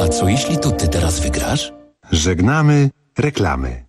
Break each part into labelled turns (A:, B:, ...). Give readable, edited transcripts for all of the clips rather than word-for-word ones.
A: A co jeśli to ty teraz wygrasz?
B: Żegnamy reklamy.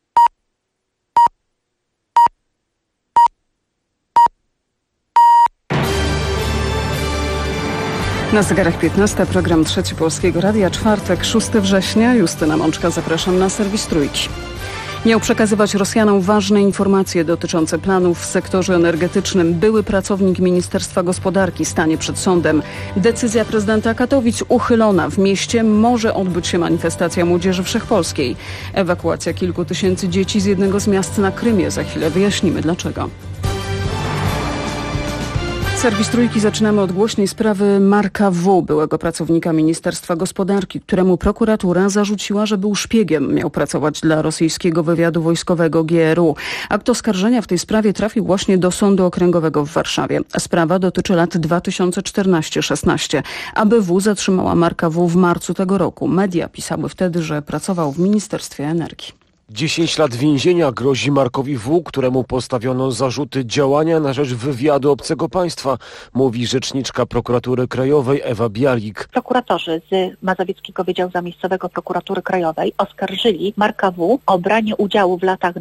C: Na zegarach 15, program Trzeci Polskiego Radia, czwartek, 6 września. Justyna Mączka, zapraszam na serwis Trójki. Miał przekazywać Rosjanom ważne informacje dotyczące planów w sektorze energetycznym. Były pracownik Ministerstwa Gospodarki stanie przed sądem. Decyzja prezydenta Katowic uchylona. W mieście może odbyć się manifestacja Młodzieży Wszechpolskiej. Ewakuacja kilku tysięcy dzieci z jednego z miast na Krymie. Za chwilę wyjaśnimy dlaczego. Serwis Trójki zaczynamy od głośnej sprawy Marka W., byłego pracownika Ministerstwa Gospodarki, któremu prokuratura zarzuciła, że był szpiegiem. Miał pracować dla rosyjskiego wywiadu wojskowego GRU. Akt oskarżenia w tej sprawie trafił właśnie do Sądu Okręgowego w Warszawie. Sprawa dotyczy lat 2014-16. ABW zatrzymała Marka W. w marcu tego roku. Media pisały wtedy, że pracował w Ministerstwie Energii.
D: 10 lat więzienia grozi Markowi W., któremu postawiono zarzuty działania na rzecz wywiadu obcego państwa, mówi rzeczniczka Prokuratury Krajowej Ewa Bialik.
E: Prokuratorzy z Mazowieckiego Wydziału Zamiejscowego Prokuratury Krajowej oskarżyli Marka W. o branie udziału w latach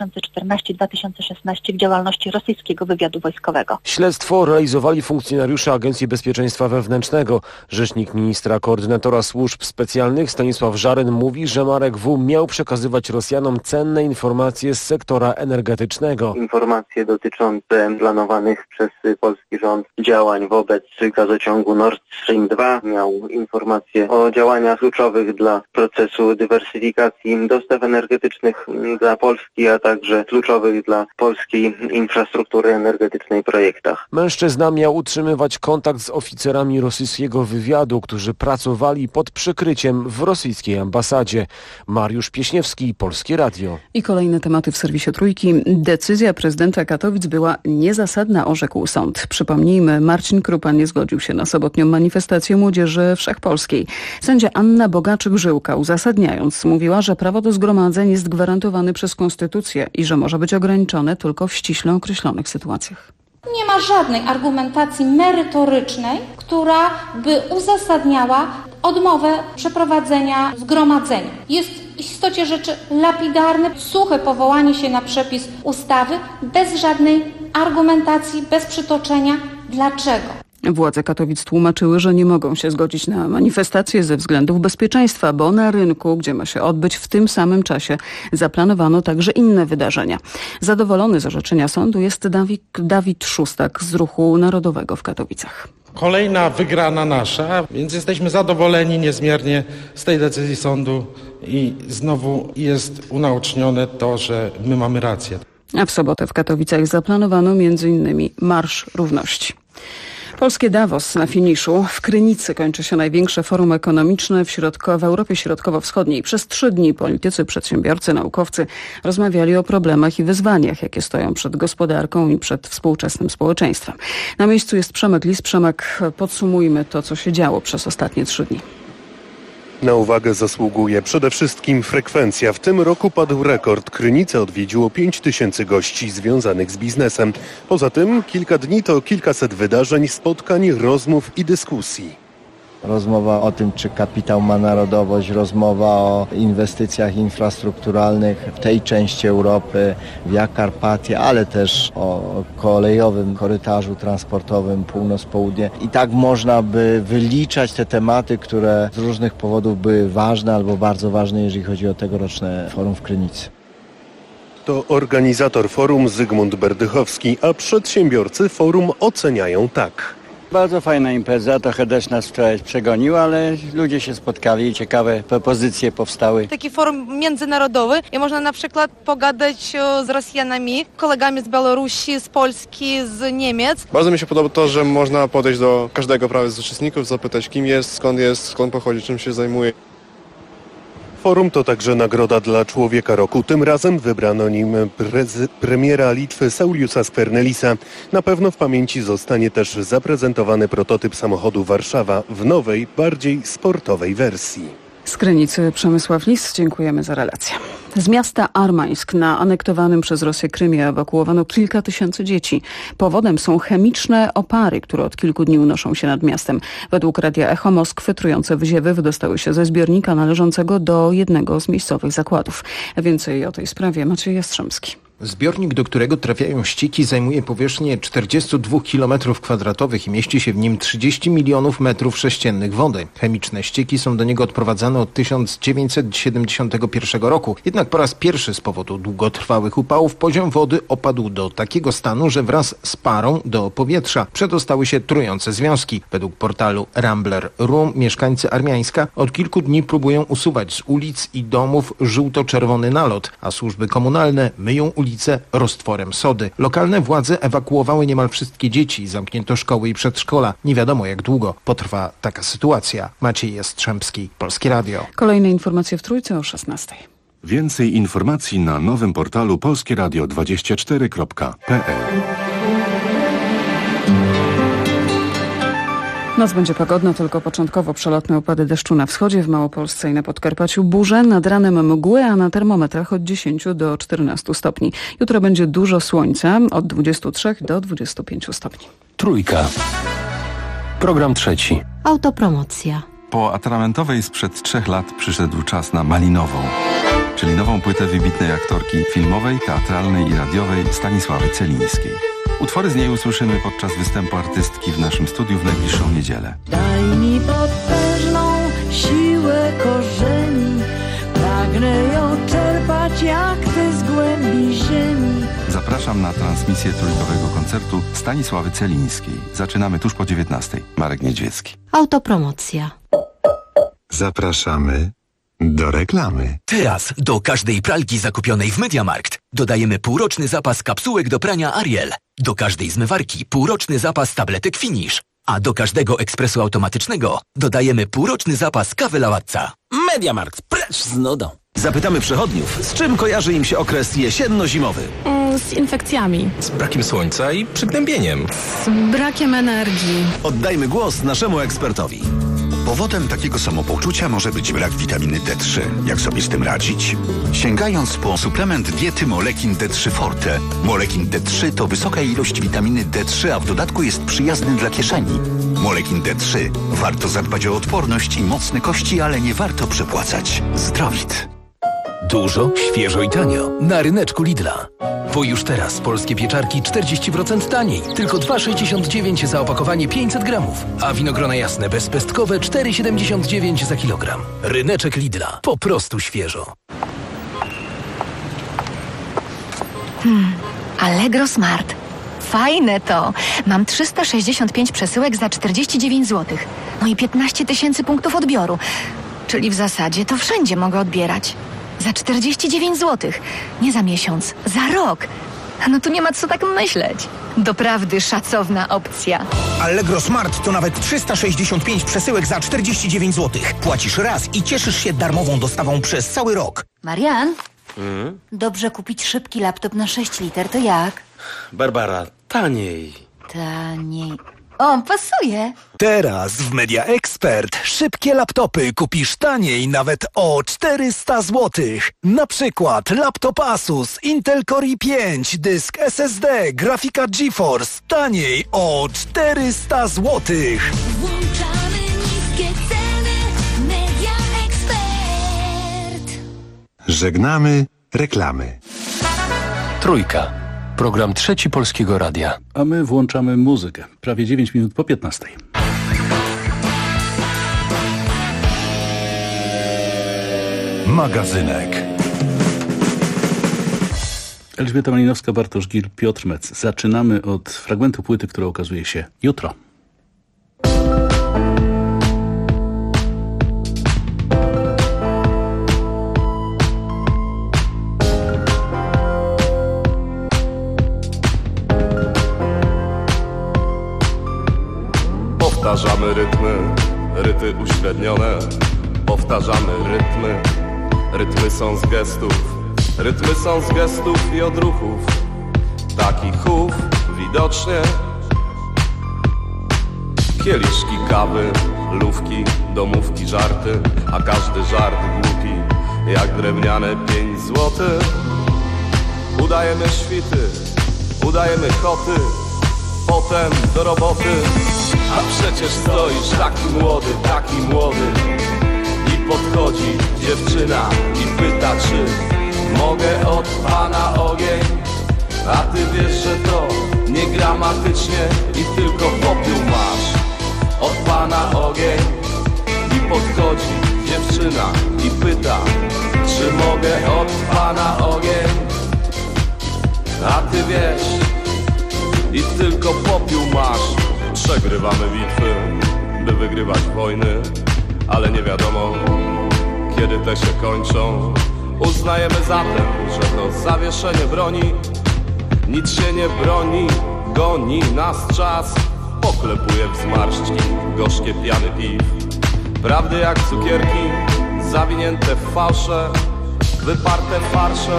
E: 2014-2016 w działalności rosyjskiego wywiadu wojskowego.
D: Śledztwo realizowali funkcjonariusze Agencji Bezpieczeństwa Wewnętrznego. Rzecznik ministra koordynatora służb specjalnych Stanisław Żaryn mówi, że Marek W. miał przekazywać Rosjanom cenne informacje z sektora energetycznego.
F: Informacje dotyczące planowanych przez polski rząd działań wobec gazociągu Nord Stream 2. Miał informacje o działaniach kluczowych dla procesu dywersyfikacji dostaw energetycznych dla Polski, a także kluczowych dla polskiej infrastruktury energetycznej projektach.
D: Mężczyzna miał utrzymywać kontakt z oficerami rosyjskiego wywiadu, którzy pracowali pod przykryciem w rosyjskiej ambasadzie. Mariusz Pieśniewski, Polskie Radio.
C: I kolejne tematy w serwisie Trójki. Decyzja prezydenta Katowic była niezasadna, orzekł sąd. Przypomnijmy, Marcin Krupa nie zgodził się na sobotnią manifestację Młodzieży Wszechpolskiej. Sędzia Anna Bogaczyk-Żyłka, uzasadniając, mówiła, że prawo do zgromadzeń jest gwarantowane przez konstytucję i że może być ograniczone tylko w ściśle określonych sytuacjach.
G: Nie ma żadnej argumentacji merytorycznej, która by uzasadniała odmowę przeprowadzenia zgromadzenia. Jest w istocie rzeczy lapidarne, suche powołanie się na przepis ustawy bez żadnej argumentacji, bez przytoczenia dlaczego.
C: Władze Katowic tłumaczyły, że nie mogą się zgodzić na manifestację ze względów bezpieczeństwa, bo na rynku, gdzie ma się odbyć w tym samym czasie, zaplanowano także inne wydarzenia. Zadowolony z orzeczenia sądu jest Dawid Szustak z Ruchu Narodowego w Katowicach.
H: Kolejna wygrana nasza, więc jesteśmy zadowoleni niezmiernie z tej decyzji sądu i znowu jest unaocznione to, że my mamy rację.
C: A w sobotę w Katowicach zaplanowano m.in. Marsz Równości. Polskie Davos na finiszu. W Krynicy kończy się największe forum ekonomiczne w Europie Środkowo-Wschodniej. Przez 3 dni politycy, przedsiębiorcy, naukowcy rozmawiali o problemach i wyzwaniach, jakie stoją przed gospodarką i przed współczesnym społeczeństwem. Na miejscu jest Przemek Lis. Przemek, podsumujmy to, co się działo przez ostatnie 3 dni.
B: Na uwagę zasługuje przede wszystkim frekwencja. W tym roku padł rekord. Krynicę odwiedziło 5000 gości związanych z biznesem. Poza tym kilka dni to kilkaset wydarzeń, spotkań, rozmów i dyskusji.
I: Rozmowa o tym, czy kapitał ma narodowość, rozmowa o inwestycjach infrastrukturalnych w tej części Europy, via Carpatia, ale też o kolejowym korytarzu transportowym północ-południe. I tak można by wyliczać te tematy, które z różnych powodów były ważne albo bardzo ważne, jeżeli chodzi o tegoroczne forum w Krynicy.
B: To organizator forum Zygmunt Berdychowski, a przedsiębiorcy forum oceniają tak.
J: Bardzo fajna impreza, trochę deszcz nas wczoraj przegonił, ale ludzie się spotkali i ciekawe propozycje powstały.
K: Taki forum międzynarodowy i można na przykład pogadać z Rosjanami, kolegami z Białorusi, z Polski, z Niemiec.
L: Bardzo mi się podoba to, że można podejść do każdego prawie z uczestników, zapytać kim jest, skąd pochodzi, czym się zajmuje.
B: Forum to także nagroda dla Człowieka Roku. Tym razem wybrano nim premiera Litwy Sauliusa Skvernelisa. Na pewno w pamięci zostanie też zaprezentowany prototyp samochodu Warszawa w nowej, bardziej sportowej wersji.
C: Z Krynicy Przemysław Lis, dziękujemy za relację. Z miasta Armańsk na anektowanym przez Rosję Krymie ewakuowano kilka tysięcy dzieci. Powodem są chemiczne opary, które od kilku dni unoszą się nad miastem. Według Radia Echo Moskwy trujące wyziewy wydostały się ze zbiornika należącego do jednego z miejscowych zakładów. Więcej o tej sprawie Maciej Jastrzębski.
M: Zbiornik, do którego trafiają ścieki, zajmuje powierzchnię 42 km² i mieści się w nim 30 milionów metrów sześciennych wody. Chemiczne ścieki są do niego odprowadzane od 1971 roku. Jednak po raz pierwszy z powodu długotrwałych upałów poziom wody opadł do takiego stanu, że wraz z parą do powietrza przedostały się trujące związki. Według portalu Rambler.ru mieszkańcy Armiańska od kilku dni próbują usuwać z ulic i domów żółto-czerwony nalot, a służby komunalne myją ulice roztworem sody. Lokalne władze ewakuowały niemal wszystkie dzieci, zamknięto szkoły i przedszkola. Nie wiadomo, jak długo potrwa taka sytuacja. Maciej Jastrzębski, Polskie Radio.
C: Kolejne informacje w Trójce o 16.
N: Więcej informacji na nowym portalu polskieradio24.pl.
C: Noc będzie pogodna, tylko początkowo przelotne opady deszczu na wschodzie, w Małopolsce i na Podkarpaciu burze, nad ranem mgły, a na termometrach od 10 do 14 stopni. Jutro będzie dużo słońca, od 23 do 25 stopni.
A: Trójka. Program trzeci.
O: Autopromocja.
P: Po atramentowej sprzed 3 lat przyszedł czas na malinową, czyli nową płytę wybitnej aktorki filmowej, teatralnej i radiowej Stanisławy Celińskiej. Utwory z niej usłyszymy podczas występu artystki w naszym studiu w najbliższą niedzielę.
Q: Daj mi potężną siłę korzeni, pragnę ją czerpać jak ty z głębi ziemi.
P: Zapraszam na transmisję trójkowego koncertu Stanisławy Celińskiej. Zaczynamy tuż po 19:00. Marek Niedźwiecki.
O: Autopromocja.
R: Zapraszamy do reklamy.
A: Teraz do każdej pralki zakupionej w MediaMarkt dodajemy półroczny zapas kapsułek do prania Ariel. Do każdej zmywarki półroczny zapas tabletek Finish. A do każdego ekspresu automatycznego dodajemy półroczny zapas kawy Lavazza.
S: MediaMarkt, precz z nudą. Zapytamy przechodniów, z czym kojarzy im się okres jesienno-zimowy?
T: Z infekcjami.
S: Z brakiem słońca i przygnębieniem.
T: Z brakiem energii.
S: Oddajmy głos naszemu ekspertowi.
U: Powodem takiego samopoczucia może być brak witaminy D3. Jak sobie z tym radzić? Sięgając po suplement diety Molekin D3 Forte. Molekin D3 to wysoka ilość witaminy D3, a w dodatku jest przyjazny dla kieszeni. Molekin D3. Warto zadbać o odporność i mocne kości, ale nie warto przepłacać. Zdrowit.
A: Dużo, świeżo i tanio. Na ryneczku Lidla. Bo już teraz polskie pieczarki 40% taniej. Tylko 2,69 za opakowanie 500 gramów. A winogrona jasne bezpestkowe 4,79 za kilogram. Ryneczek Lidla. Po prostu świeżo.
V: Allegro Smart. Fajne to. Mam 365 przesyłek za 49 zł. No i 15 000 punktów odbioru. Czyli w zasadzie to wszędzie mogę odbierać. Za 49 zł. Nie za miesiąc, za rok. No tu nie ma co tak myśleć. Doprawdy szacowna opcja.
S: Allegro Smart to nawet 365 przesyłek za 49 zł. Płacisz raz i cieszysz się darmową dostawą przez cały rok.
V: Marian? Dobrze kupić szybki laptop na 6 liter, to jak?
S: Barbara, taniej.
V: Taniej. O, pasuje.
S: Teraz w Media Expert szybkie laptopy kupisz taniej nawet o 400 zł. Na przykład laptop Asus Intel Core i5, dysk SSD, grafika GeForce taniej o 400 zł.
Q: Włączamy niskie ceny. Media Expert.
R: Żegnamy reklamy.
A: Trójka. Program trzeci Polskiego Radia.
W: A my włączamy muzykę. Prawie 9 minut po 15.
N: Magazynek.
W: Elżbieta Malinowska, Bartosz Gil, Piotr Mec. Zaczynamy od fragmentu płyty, która okazuje się jutro.
X: Powtarzamy rytmy, ryty uśrednione. Powtarzamy rytmy, rytmy są z gestów. Rytmy są z gestów i odruchów. Taki chów widocznie. Kieliszki kawy lówki, domówki, żarty, a każdy żart głupi, jak drewniane 5 złotych. Udajemy świty, udajemy koty, potem do roboty. A przecież stoisz taki młody i podchodzi dziewczyna i pyta, czy mogę od pana ogień. A ty wiesz, że to niegramatycznie i tylko popiół masz. Od pana ogień. I podchodzi dziewczyna i pyta, czy mogę od pana ogień. A ty wiesz, i tylko popiół masz. Przegrywamy bitwy, by wygrywać wojny, ale nie wiadomo, kiedy te się kończą. Uznajemy zatem, że to zawieszenie broni. Nic się nie broni, goni nas czas. Poklepuje w zmarszczki gorzkie piany piw. Prawdy jak cukierki, zawinięte w fałsze, wyparte farsze.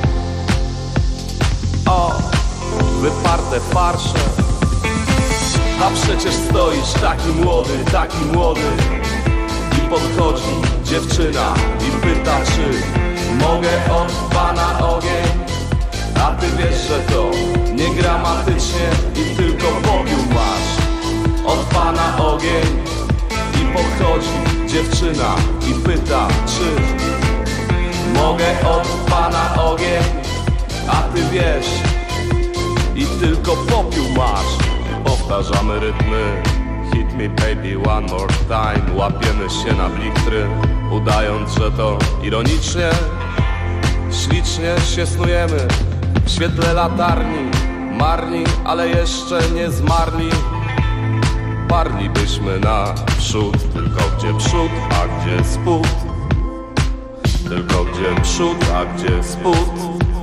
X: O, wyparte farsze. A przecież stoisz taki młody i podchodzi dziewczyna i pyta, czy mogę od pana ogień. A ty wiesz, że to niegramatycznie i tylko popiół masz. Od pana ogień. I podchodzi dziewczyna i pyta, czy mogę od pana ogień. A ty wiesz, i tylko popiół masz. Powtarzamy rytmy, hit me baby one more time. Łapiemy się na blichtry, udając, że to ironicznie. Ślicznie się snujemy w świetle latarni, marni, ale jeszcze nie zmarli. Parlibyśmy naprzód, tylko gdzie przód, a gdzie spód. Tylko gdzie przód, a gdzie spód.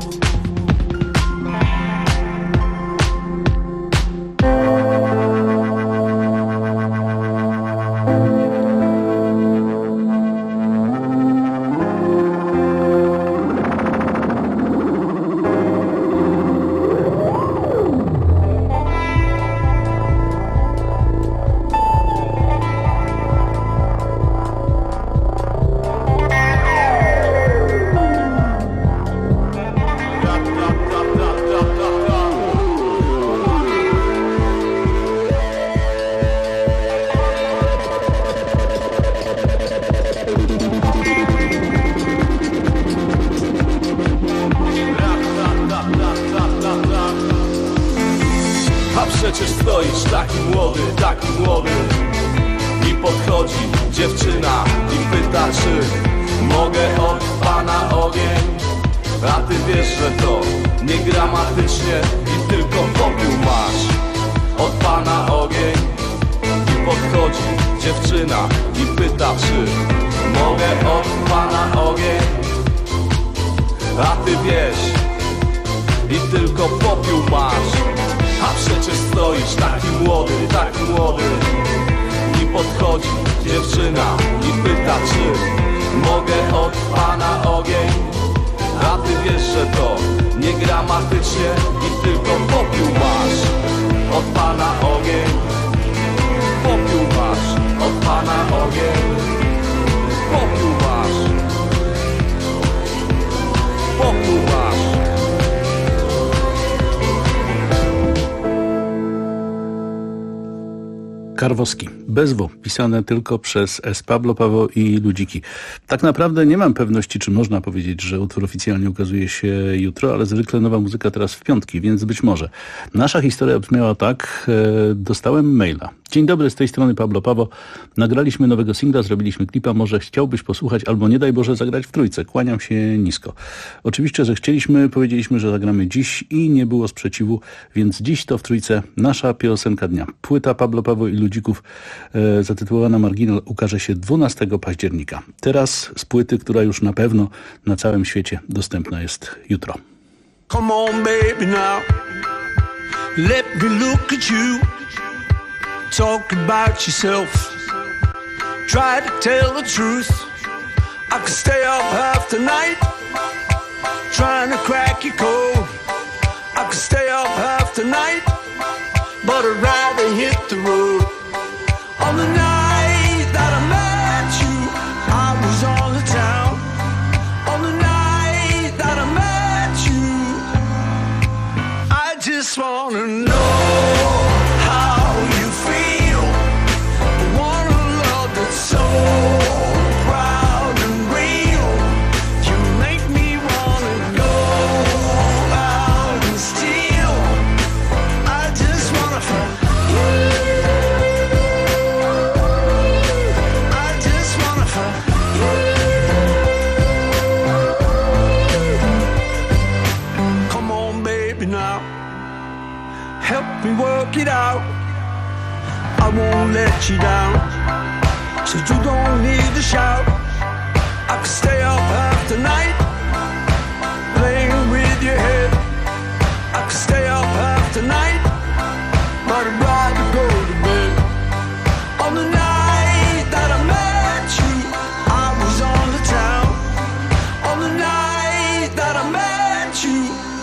X: Przecież stoisz taki młody i podchodzi dziewczyna i pyta, czy mogę od pana ogień. A ty wiesz, że to niegramatycznie i tylko popiół masz. Od pana ogień. I podchodzi dziewczyna i pyta, czy mogę od pana ogień. A ty wiesz, i tylko popiół masz. A przecież stoisz taki młody i podchodzi dziewczyna i pyta, czy mogę od pana ogień. A ty wiesz, że to niegramatycznie i tylko popiół masz. Od pana ogień. Popiół masz. Od pana ogień. Popiół masz. Popiół masz.
W: Karwowski, bez W, pisane tylko przez S. Pablo Paweł i Ludziki. Tak naprawdę nie mam pewności, czy można powiedzieć, że utwór oficjalnie ukazuje się jutro, ale zwykle nowa muzyka teraz w piątki, więc być może. Nasza historia brzmiała tak, dostałem maila. Dzień dobry, z tej strony Pablo Paweł. Nagraliśmy nowego singla, zrobiliśmy klipa, może chciałbyś posłuchać, albo nie daj Boże zagrać w trójce. Kłaniam się nisko. Oczywiście, że chcieliśmy, powiedzieliśmy, że zagramy dziś i nie było sprzeciwu, więc dziś to w trójce nasza piosenka dnia. Płyta Pablo Paweł i Ludzików zatytułowana Marginal ukaże się 12 października. Teraz z płyty, która już na pewno na całym świecie dostępna jest jutro.
D: Come on baby now, let me look at you. Talk about yourself, try to tell the truth. I could stay up half the night, trying to crack your code. I could stay up half the night, but I'd rather hit the road. On the night let you down. So you don't need to shout. I could stay up half the night, playing with your head. I could stay up half the night, but I'd rather go to bed. On the night that I met you, I was on the town. On the night that I met you,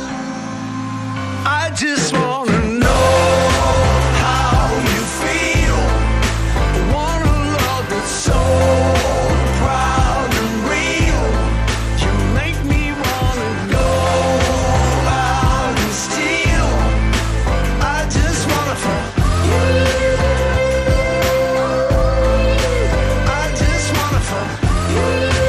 D: I just wanna know how you feel. I want a love that's so proud and real. You make me wanna go out and steal. I just wanna fuck you. I just wanna fuck you.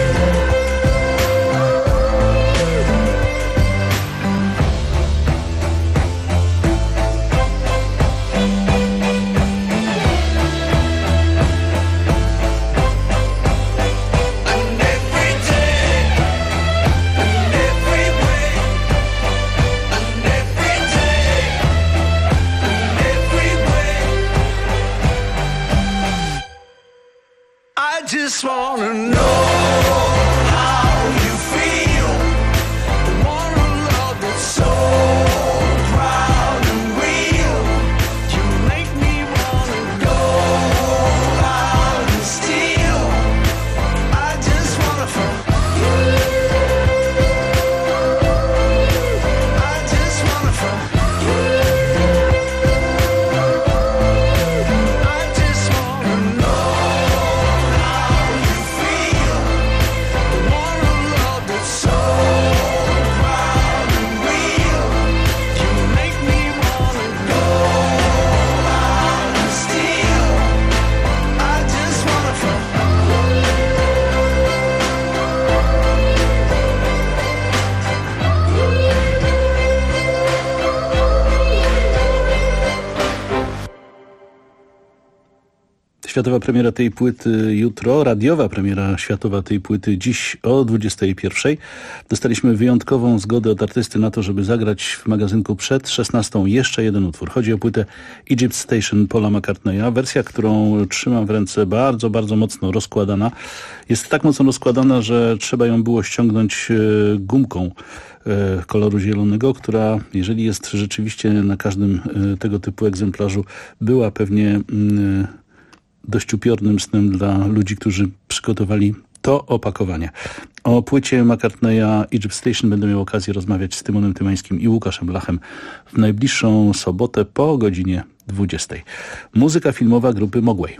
D: And every day, and every way, and every day, and every way, I just wanna know how you feel. I want a love that's so proud and real. You make me wanna go out and steal. I just wanna fuck you. I just wanna fuck you. I just wanna know how you feel. I want a love that's so proud and real. You make me wanna go out and steal. I just wanna fuck
W: Światowa premiera tej płyty jutro, radiowa premiera światowa tej płyty dziś o 21:00. Dostaliśmy wyjątkową zgodę od artysty na to, żeby zagrać w magazynku przed 16:00 jeszcze jeden utwór. Chodzi o płytę Egypt Station Paula McCartneya. Wersja, którą trzymam w ręce, bardzo, bardzo mocno rozkładana. Jest tak mocno rozkładana, że trzeba ją było ściągnąć gumką koloru zielonego, która, jeżeli jest rzeczywiście na każdym tego typu egzemplarzu, była pewnie dość upiornym snem dla ludzi, którzy przygotowali to opakowanie. O płycie McCartneya Egypt Station będę miał okazję rozmawiać z Tymonem Tymańskim i Łukaszem Blachem w najbliższą sobotę po godzinie 20:00. Muzyka filmowa grupy Mogwai.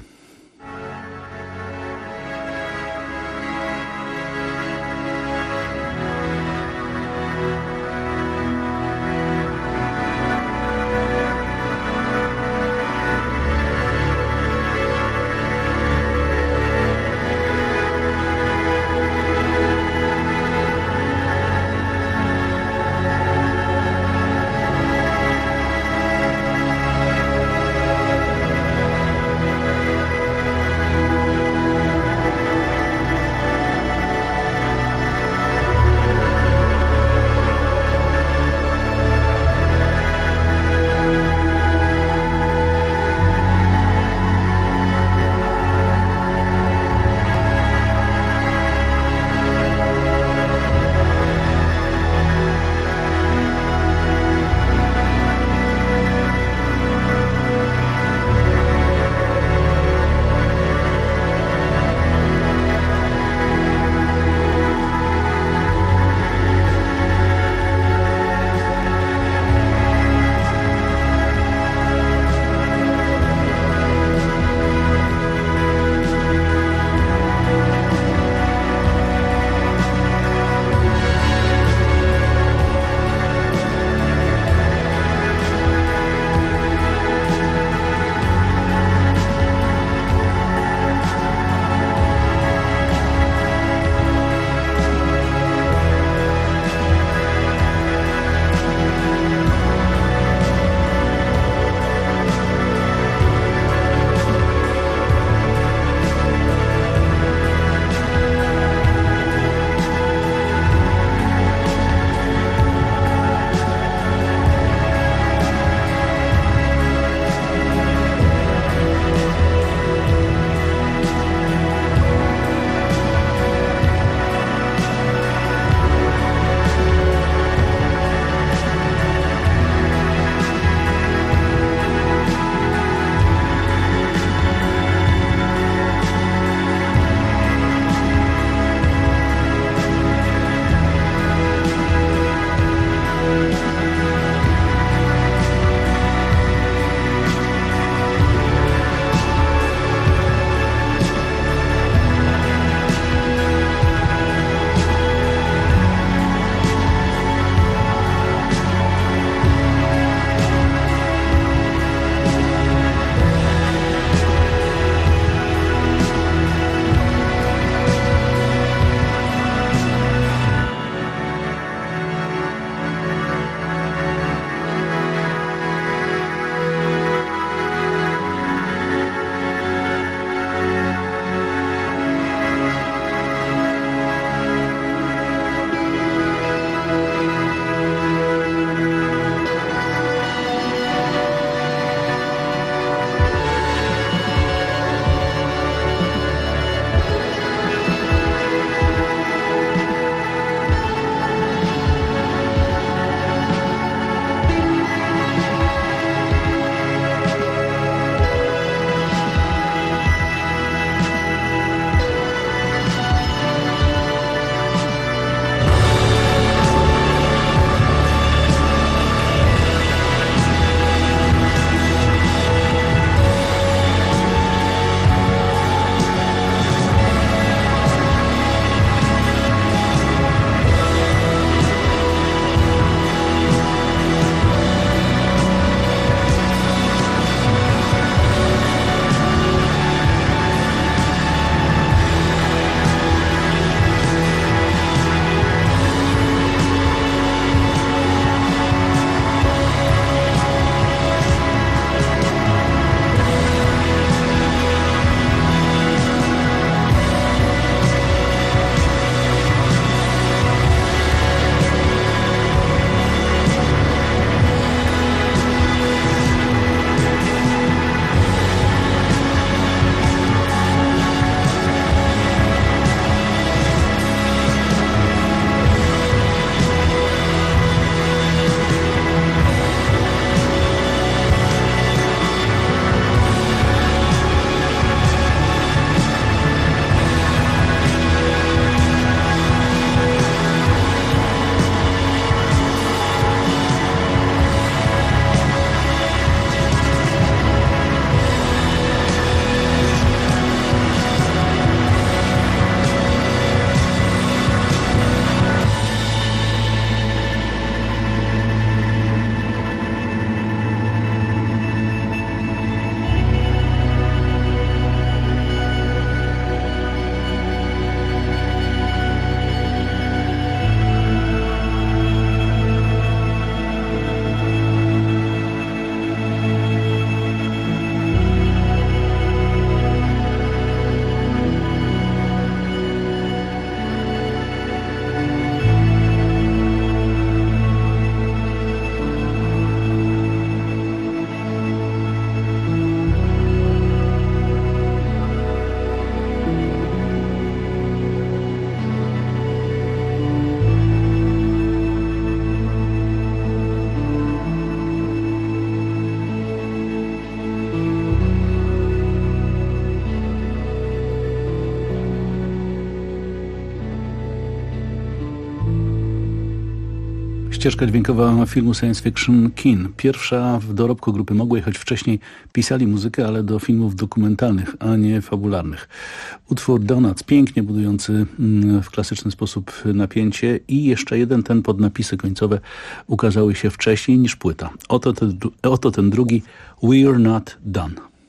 W: ścieżka dźwiękowa filmu science fiction Kin. Pierwsza w dorobku grupy Mogłej, choć wcześniej pisali muzykę, ale do filmów dokumentalnych, a nie fabularnych. Utwór Donuts, pięknie budujący w klasyczny sposób napięcie i jeszcze jeden, ten pod napisy końcowe, ukazały się wcześniej niż płyta. Oto ten drugi, We're Not Done.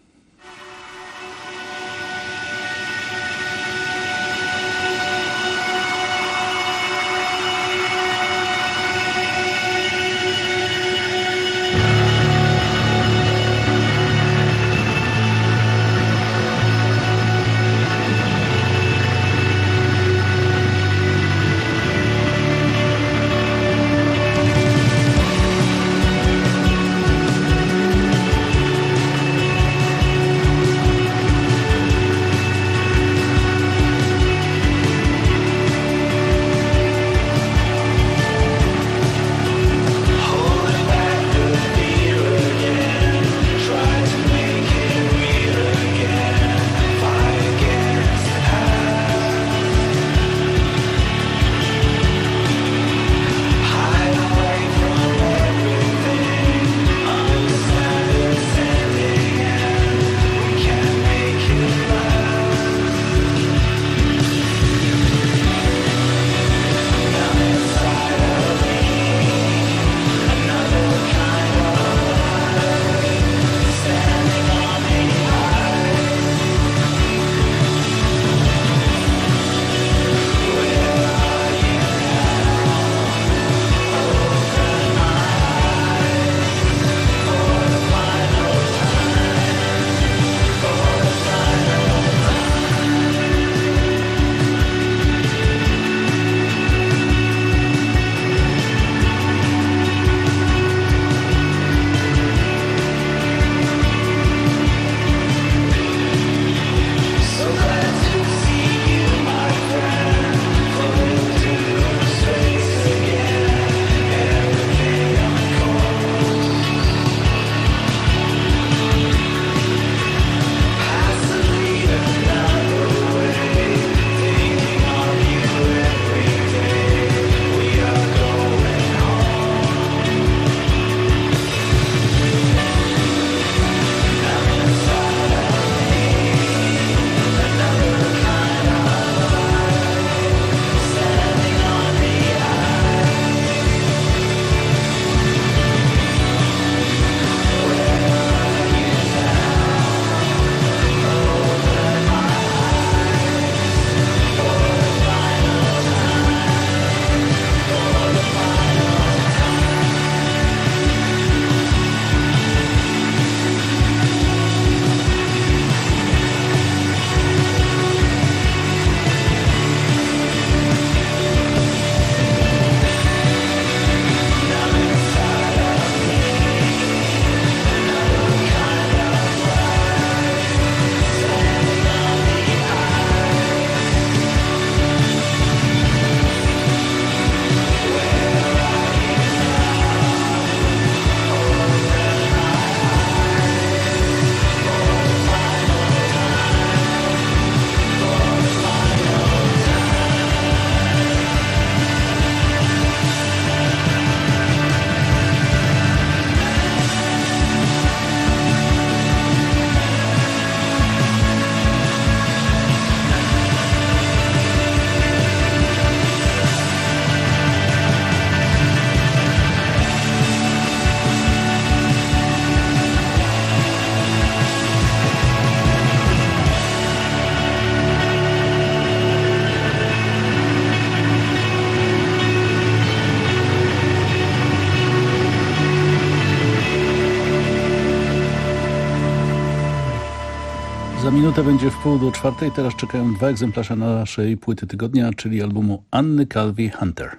W: Za minutę będzie 3:30. Teraz czekają 2 egzemplarze naszej płyty tygodnia, czyli albumu Anny Calvi Hunter.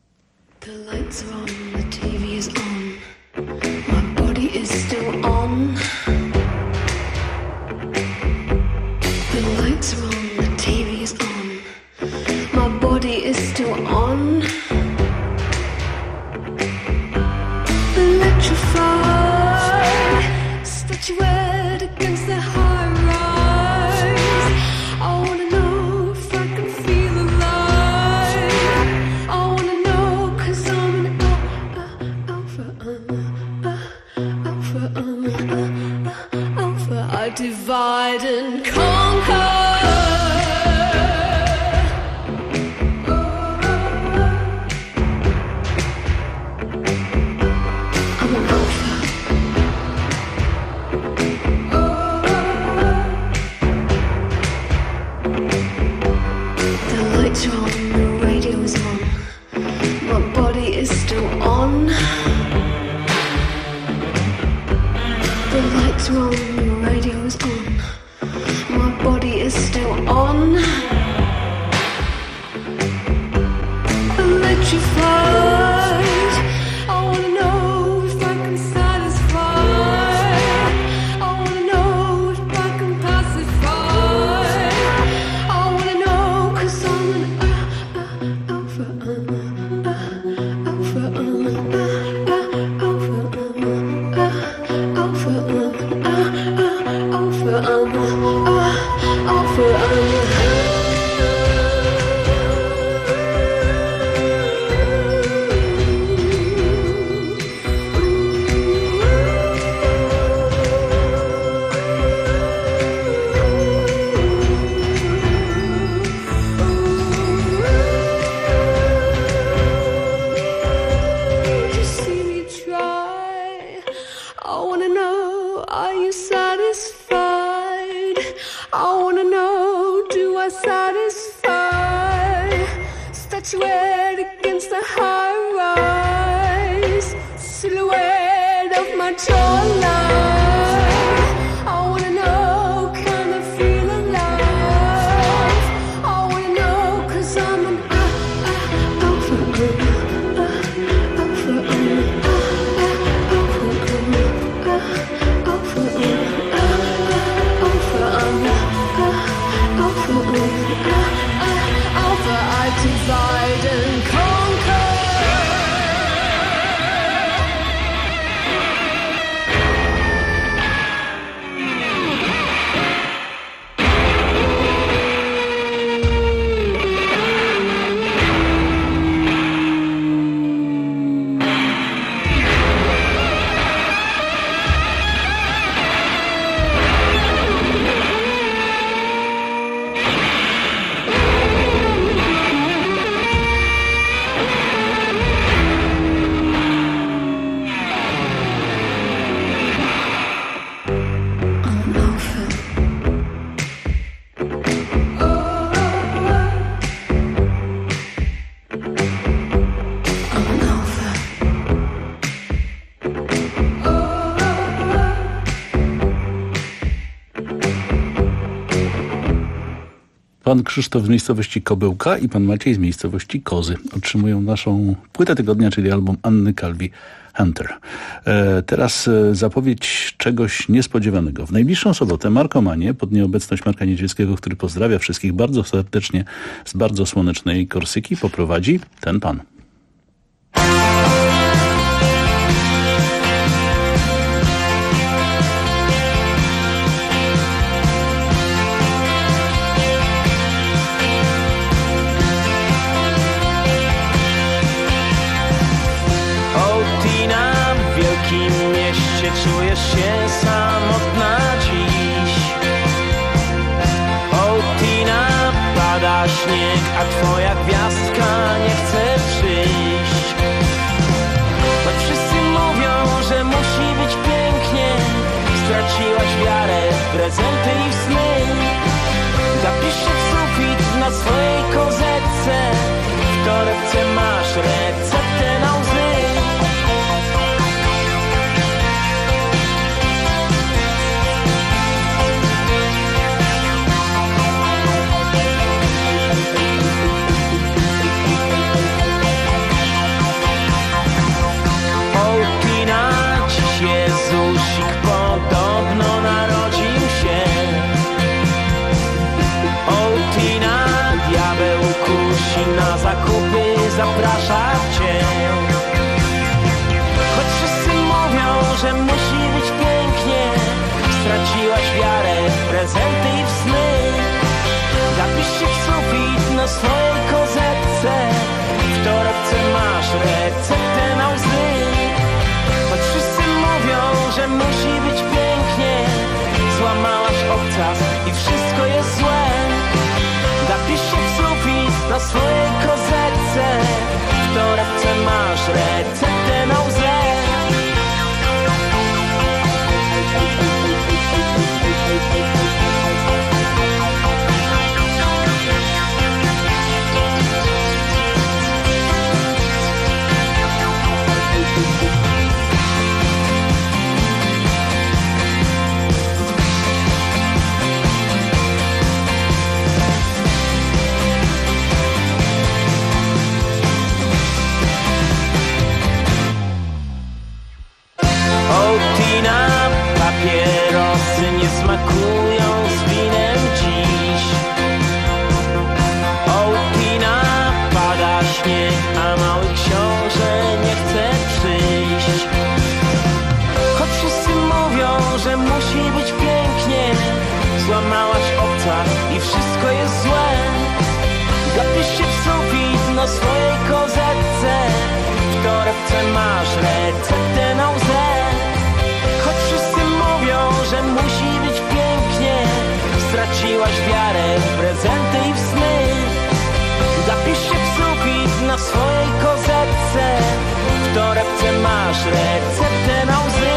Q: The lights are on, the TV is on, my body is still on. The lights are on, the TV is on, my body is still on. Electrified, statuette against the high rise. I wanna know if I can feel alive. I wanna know 'cause I'm an divide and conquer. I'm an alpha. The lights are on, the radio is on. My body is still on. The lights are on, the radio is on. My body is still on. Electrified. I wanna know if I can satisfy. I wanna know if I can pacify. I wanna know 'cause I'm an alpha. Just see me try. I wanna know, are you satisfied? I wanna know, do I satisfy? Statuette against the high rise, silhouette of my jawline. I wanna know, can I feel alive? I wanna know, 'cause I'm an alpha. I divide and conquer.
W: Pan Krzysztof z miejscowości Kobyłka i pan Maciej z miejscowości Kozy otrzymują naszą płytę tygodnia, czyli album Anny Calvi-Hunter. Teraz zapowiedź czegoś niespodziewanego. W najbliższą sobotę Markomanie, pod nieobecność Marka Niedzielskiego, który pozdrawia wszystkich bardzo serdecznie z bardzo słonecznej Korsyki, poprowadzi ten pan.
E: Czujesz się samotna dziś. O Tina, pada śnieg, a twoja gwiazdka nie chce przyjść. Choć wszyscy mówią, że musi być pięknie, straciłaś wiarę w prezenty i w sny. Gapisz się w sufit na swojej kozetce, w torebce masz receptę na łzy. Jezusik podobno narodził się. O Tina, diabeł kusi, na zakupy zaprasza cię. Choć wszyscy mówią, że musi być pięknie, straciłaś wiarę w prezenty i w sny. Gapisz się w sufit na swojej kozetce, w torebce masz receptę na łzy. Choć wszyscy mówią, że musi być pięknie, złamałaś obcas śnieg, a mały książę nie chce przyjść. Choć wszyscy mówią, że musi być pięknie, złamałaś obca i wszystko jest złe. Gapisz się w sufit na swojej kozetce, w torebce masz receptę na łzę. Choć wszyscy mówią, że musi być pięknie, straciłaś wiarę w prezenty i w sny. Gapisz się w sufit na swojej kozetce, w torebce masz receptę na łzy.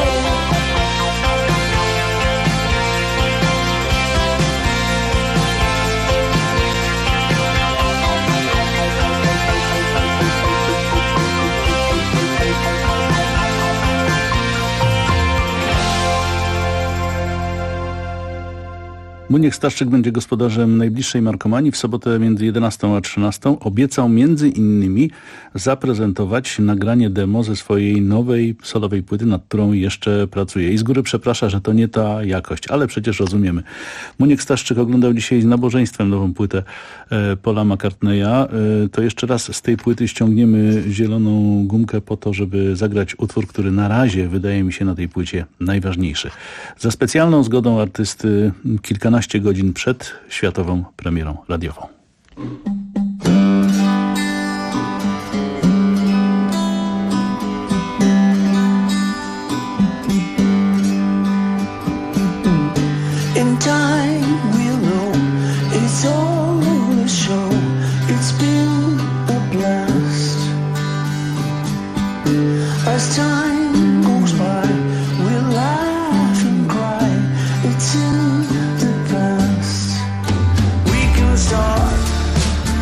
W: Muniek Staszczyk będzie gospodarzem najbliższej Markomanii w sobotę między 11 a 13. Obiecał między innymi zaprezentować nagranie demo ze swojej nowej solowej płyty, nad którą jeszcze pracuje. I z góry przeprasza, że to nie ta jakość, ale przecież rozumiemy. Muniek Staszczyk oglądał dzisiaj z nabożeństwem nową płytę Paula McCartneya. To jeszcze raz z tej płyty ściągniemy zieloną gumkę po to, żeby zagrać utwór, który na razie wydaje mi się na tej płycie najważniejszy. Za specjalną zgodą artysty kilkanaście godzin przed światową premierą radiową.
D: In time we'll know it's all a show. It's been a blast. As time goes by, we'll laugh and cry. It's in the past. We can start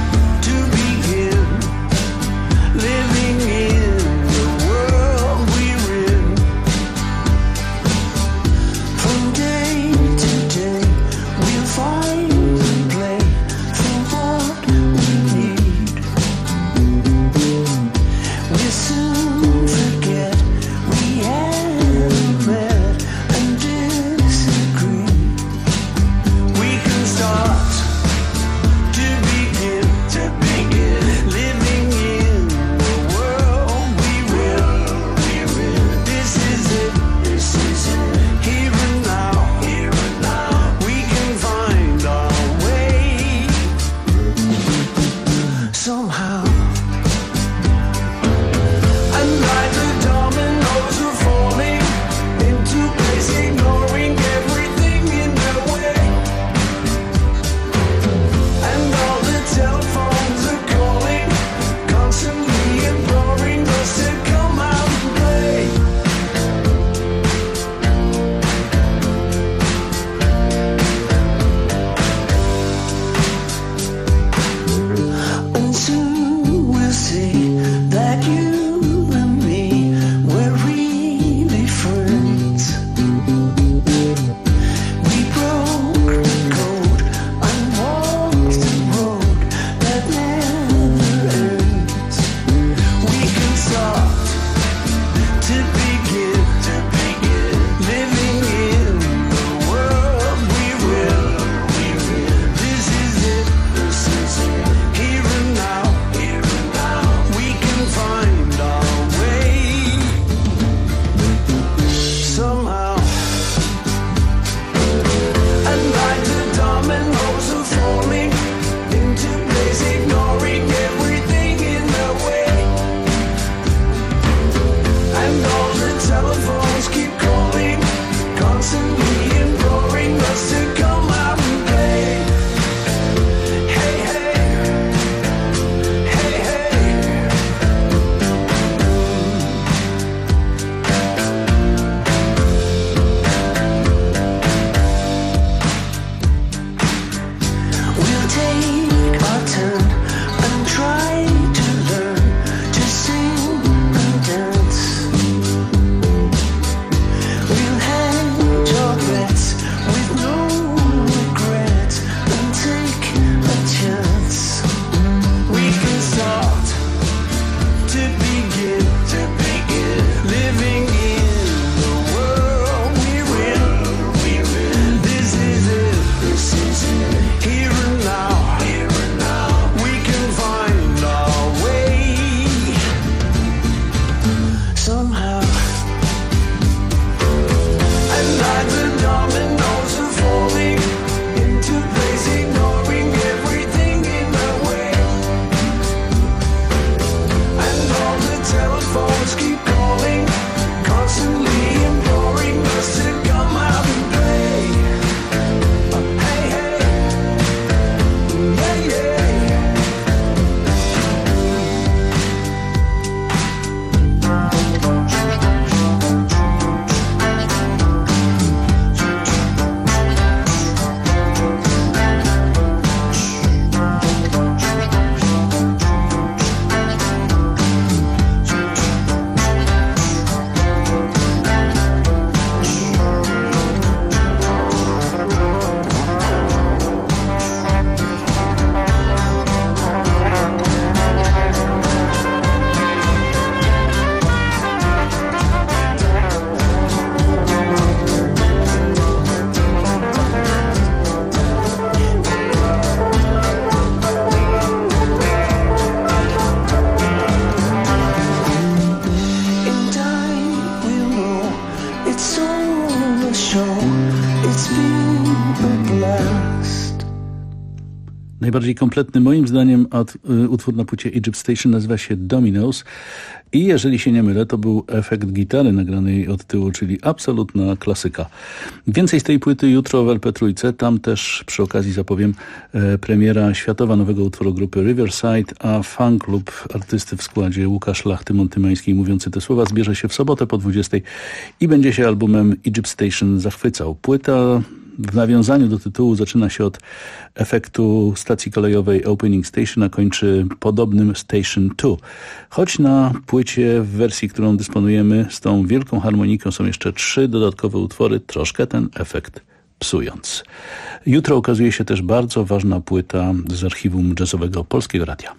W: najbardziej kompletny moim zdaniem utwór na płycie Egypt Station nazywa się Dominoes i jeżeli się nie mylę, to był efekt gitary nagranej od tyłu, czyli absolutna klasyka. Więcej z tej płyty jutro w LP3, tam też przy okazji zapowiem premiera światowa nowego utworu grupy Riverside, a fan klub artysty w składzie Łukasz Lachty, Montymański mówiący te słowa zbierze się w sobotę po 20 i będzie się albumem Egypt Station zachwycał. Płyta w nawiązaniu do tytułu zaczyna się od efektu stacji kolejowej Opening Station, a kończy podobnym Station 2. Choć na płycie w wersji, którą dysponujemy z tą wielką harmoniką są jeszcze 3 dodatkowe utwory, troszkę ten efekt psując. Jutro okazuje się też bardzo ważna płyta z archiwum jazzowego Polskiego Radia.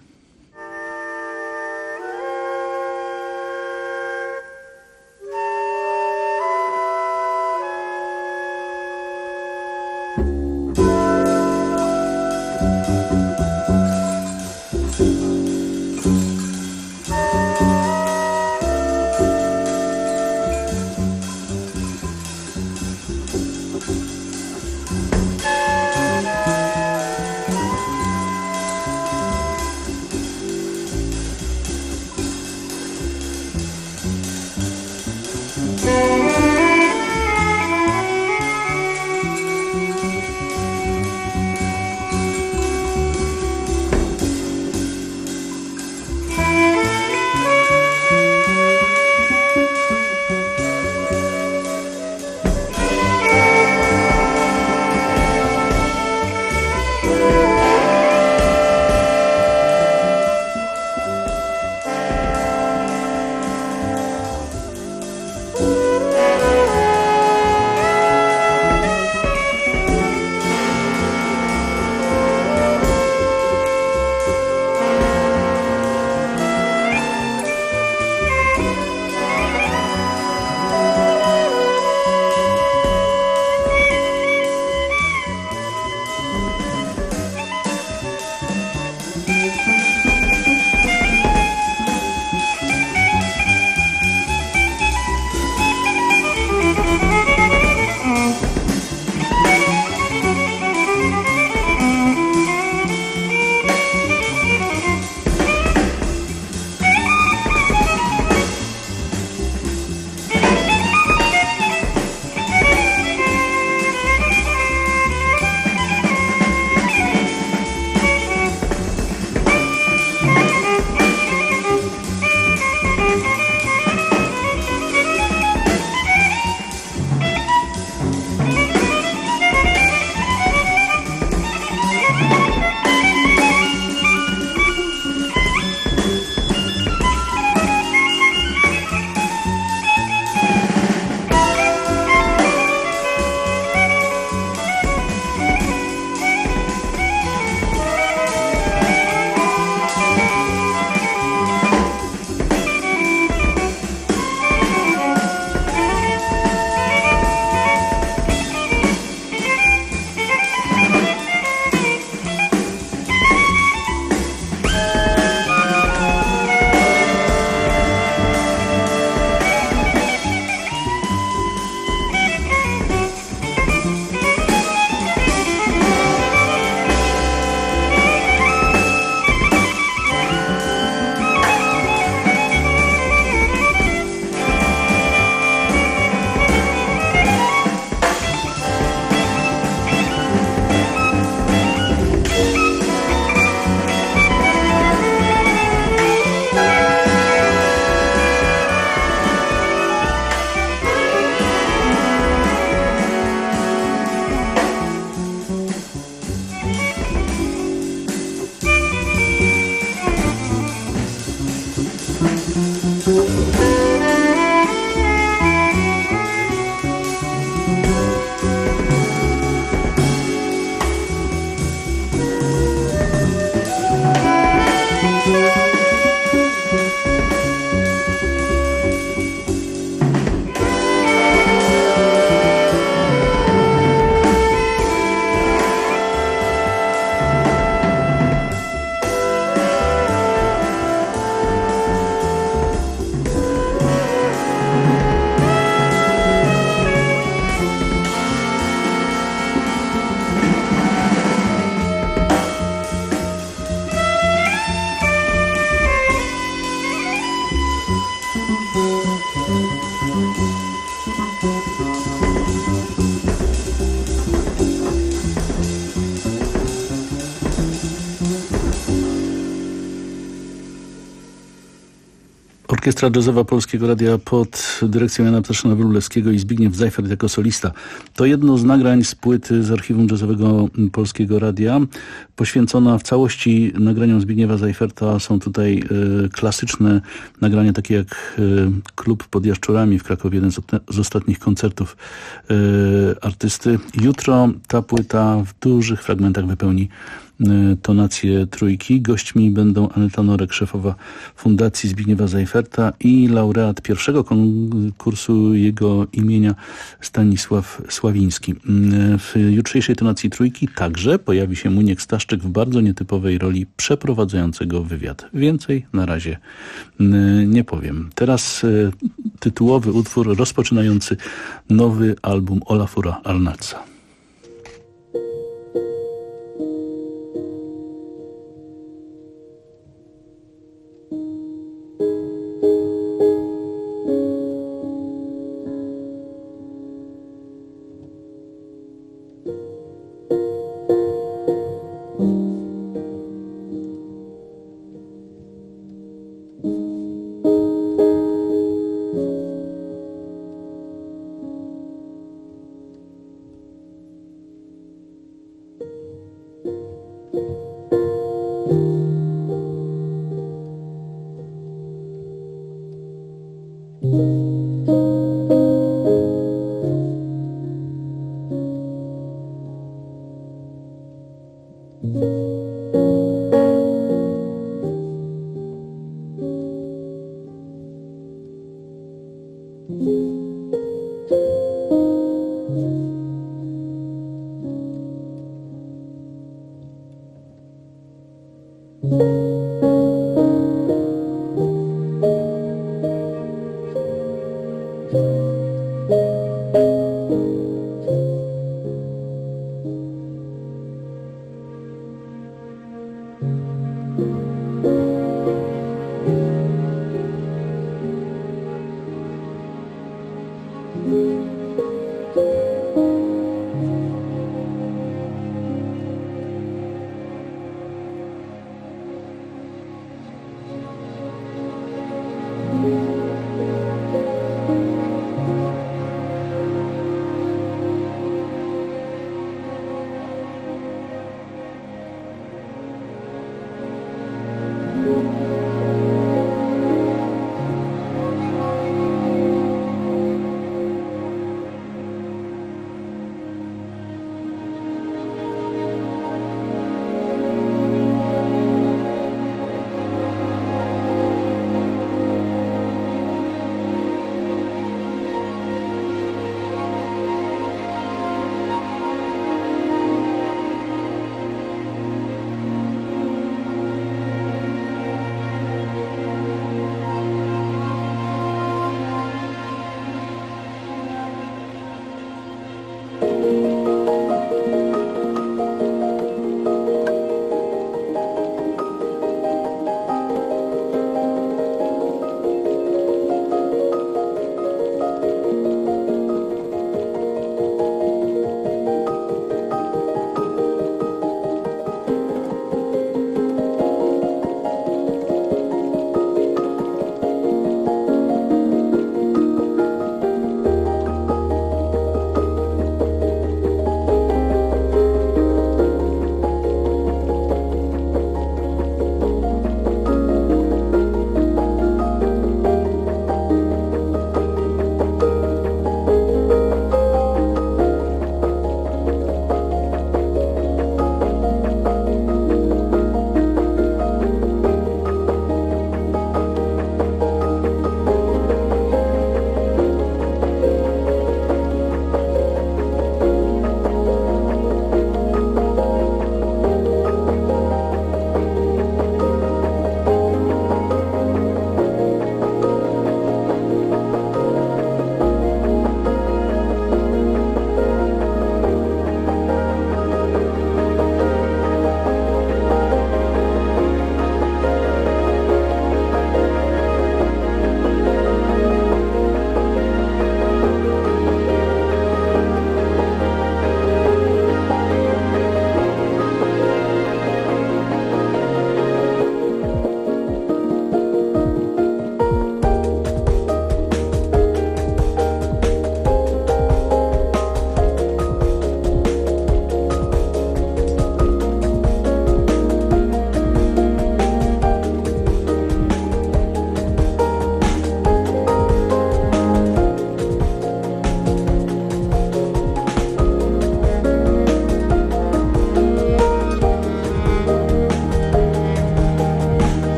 W: Orkiestra Jazzowa Polskiego Radia pod dyrekcją Jana Ptaszana Wróblewskiego i Zbigniew Zajfert jako solista. To jedno z nagrań z płyty z archiwum jazzowego Polskiego Radia. Poświęcona w całości nagraniom Zbigniewa Zajferta są tutaj klasyczne nagrania, takie jak Klub pod Jaszczurami w Krakowie, jeden z ostatnich koncertów artysty. Jutro ta płyta w dużych fragmentach wypełni tonację trójki. Gośćmi będą Aneta Norek, szefowa Fundacji Zbigniewa Zajferta i laureat pierwszego konkursu jego imienia Stanisław Sławiński. W jutrzejszej tonacji trójki także pojawi się Muniek Staszczyk w bardzo nietypowej roli przeprowadzającego wywiad. Więcej na razie nie powiem. Teraz tytułowy utwór rozpoczynający nowy album Olafura Arnaldsa.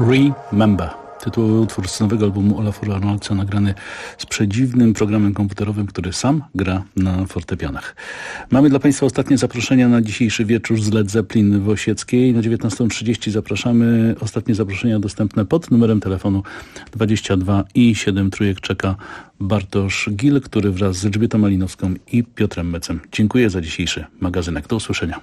W: Remember. Tytułowy utwór z nowego albumu Olafur Arnoldsa, nagrany z przedziwnym programem komputerowym, który sam gra na fortepianach. Mamy dla Państwa ostatnie zaproszenia na dzisiejszy wieczór z Led Zeppelin w Osieckiej. Na 19:30 zapraszamy. Ostatnie zaproszenia dostępne pod numerem telefonu 22 i 7 trójek czeka Bartosz Gil, który wraz z Elżbietą Malinowską i Piotrem Mecem. Dziękuję za dzisiejszy magazynek. Do usłyszenia.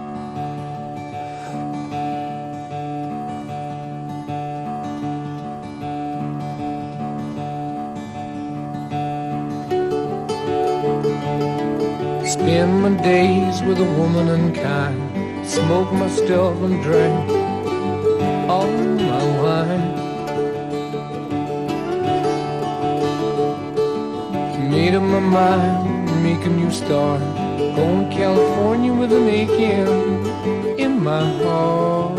F: Spend my days with a woman unkind, smoke my stuff and drink all my wine. Made up my mind, make a new start, going to California with an aching in my heart.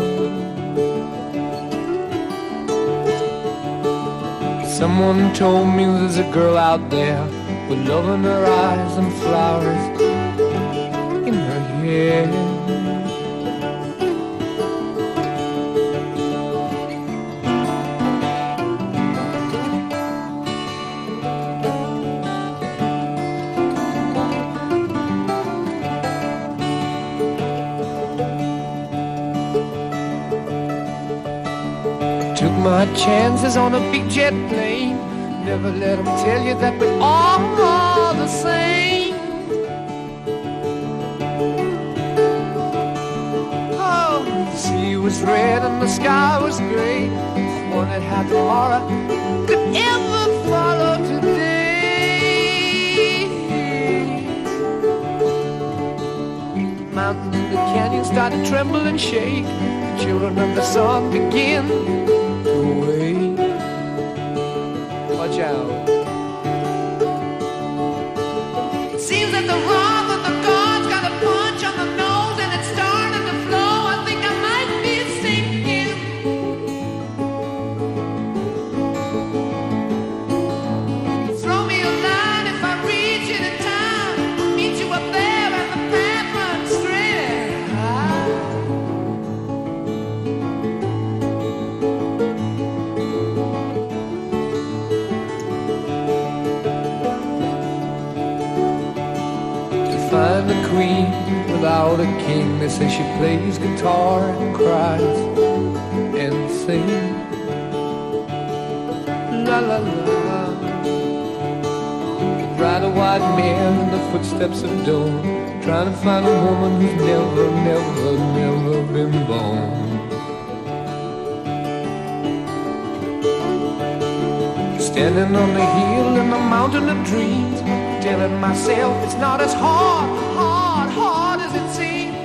F: Someone told me there's a girl out there with love in her eyes and flowers in her hair. Took my chances on a big jet plane. Never let them tell you that we're all the same. Oh, the sea was red and the sky was gray. Wondered how tomorrow could ever follow today. Mountains and the canyons started to tremble and shake. The children of the sun began to wake. Watch out. It seems that the wrath of the gods got a punch on the nose and it started to flow. I think I might be sinking. Throw me a line if I reach it in time. I'll meet you up there and the path runs straight and high. Find a queen without a king. They say she plays guitar and cries and sings. La la la. Ride a white mare in the footsteps of dawn, trying to find a woman who's never, never, never been born. Standing on the hill in the mountain of dreams, telling myself it's not as hard as it seems.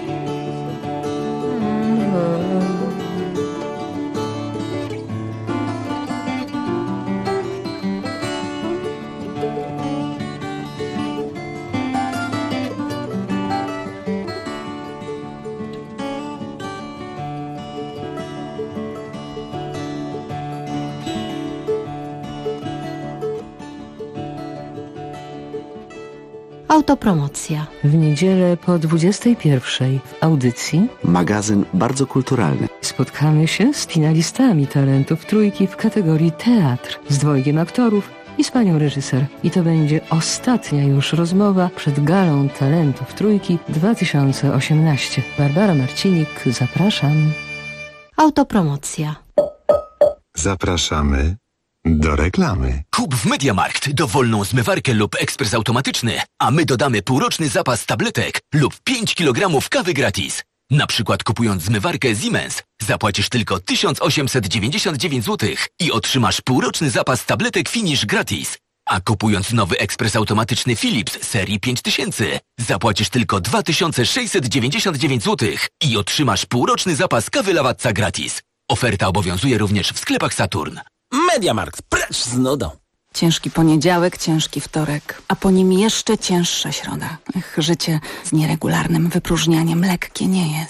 O: Autopromocja.
G: W niedzielę po 21:00 w audycji
H: Magazyn bardzo kulturalny.
G: spotkamy się z finalistami Talentów Trójki w kategorii teatr, z dwojgiem aktorów i z panią reżyser. I to będzie ostatnia już rozmowa przed Galą Talentów Trójki 2018. Barbara Marcinik, zapraszam.
O: Autopromocja.
R: Zapraszamy do reklamy.
I: Kup w MediaMarkt dowolną zmywarkę lub ekspres automatyczny, a my dodamy półroczny zapas tabletek lub 5 kg kawy gratis. Na przykład kupując zmywarkę Siemens zapłacisz tylko 1899 zł i otrzymasz półroczny zapas tabletek Finish gratis. A kupując nowy ekspres automatyczny Philips serii 5000 zapłacisz tylko 2699 zł i otrzymasz półroczny zapas kawy Lavazza gratis. Oferta obowiązuje również w sklepach Saturn.
Y: MediaMarkt, precz z nudą.
Z: Ciężki poniedziałek, ciężki wtorek, a po nim jeszcze cięższa środa. Życie z nieregularnym wypróżnianiem lekkie nie jest.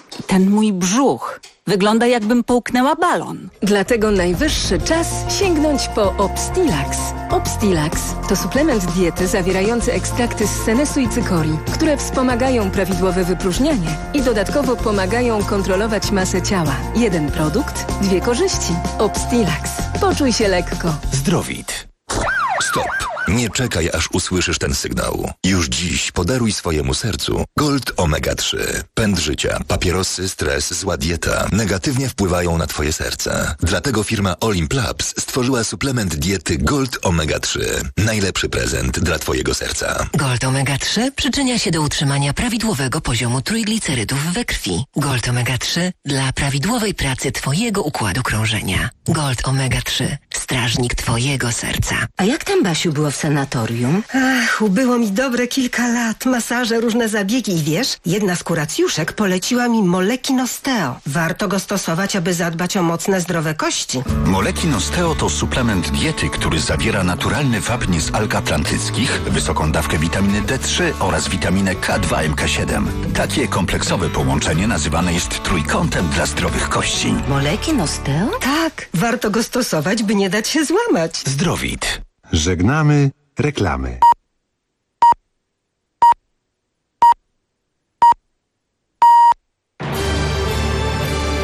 Z: Ten mój brzuch wygląda, jakbym połknęła balon.
B: Dlatego najwyższy czas sięgnąć po Obstilax. Obstilax to suplement diety zawierający ekstrakty z senesu i cykorii, które wspomagają prawidłowe wypróżnianie i dodatkowo pomagają kontrolować masę ciała. Jeden produkt, dwie korzyści. Obstilax. Poczuj się lekko.
C: Zdrowit. Stop. Nie czekaj, aż usłyszysz ten sygnał. Już dziś podaruj swojemu sercu Gold Omega 3. Pęd życia, papierosy, stres, zła dieta negatywnie wpływają na twoje serce. Dlatego firma Olimplabs stworzyła suplement diety Gold Omega 3. Najlepszy prezent dla twojego serca.
J: Gold Omega 3 przyczynia się do utrzymania prawidłowego poziomu trójglicerydów we krwi. Gold Omega 3 dla prawidłowej pracy twojego układu krążenia. Gold Omega 3. Strażnik twojego serca.
K: A jak tam, Basiu, było w sanatorium?
L: Ach, ubyło mi dobre kilka lat. Masaże, różne zabiegi i wiesz, jedna z kuracjuszek poleciła mi Molekin Osteo. Warto go stosować, aby zadbać o mocne, zdrowe kości.
U: Molekin Osteo to suplement diety, który zawiera naturalny wapń z alg atlantyckich, wysoką dawkę witaminy D3 oraz witaminę K2 MK7. Takie kompleksowe połączenie nazywane jest trójkątem dla zdrowych kości.
K: Molekin Osteo?
L: Tak, warto go stosować, by nie dać się złamać.
C: Zdrowit.
R: Żegnamy reklamy.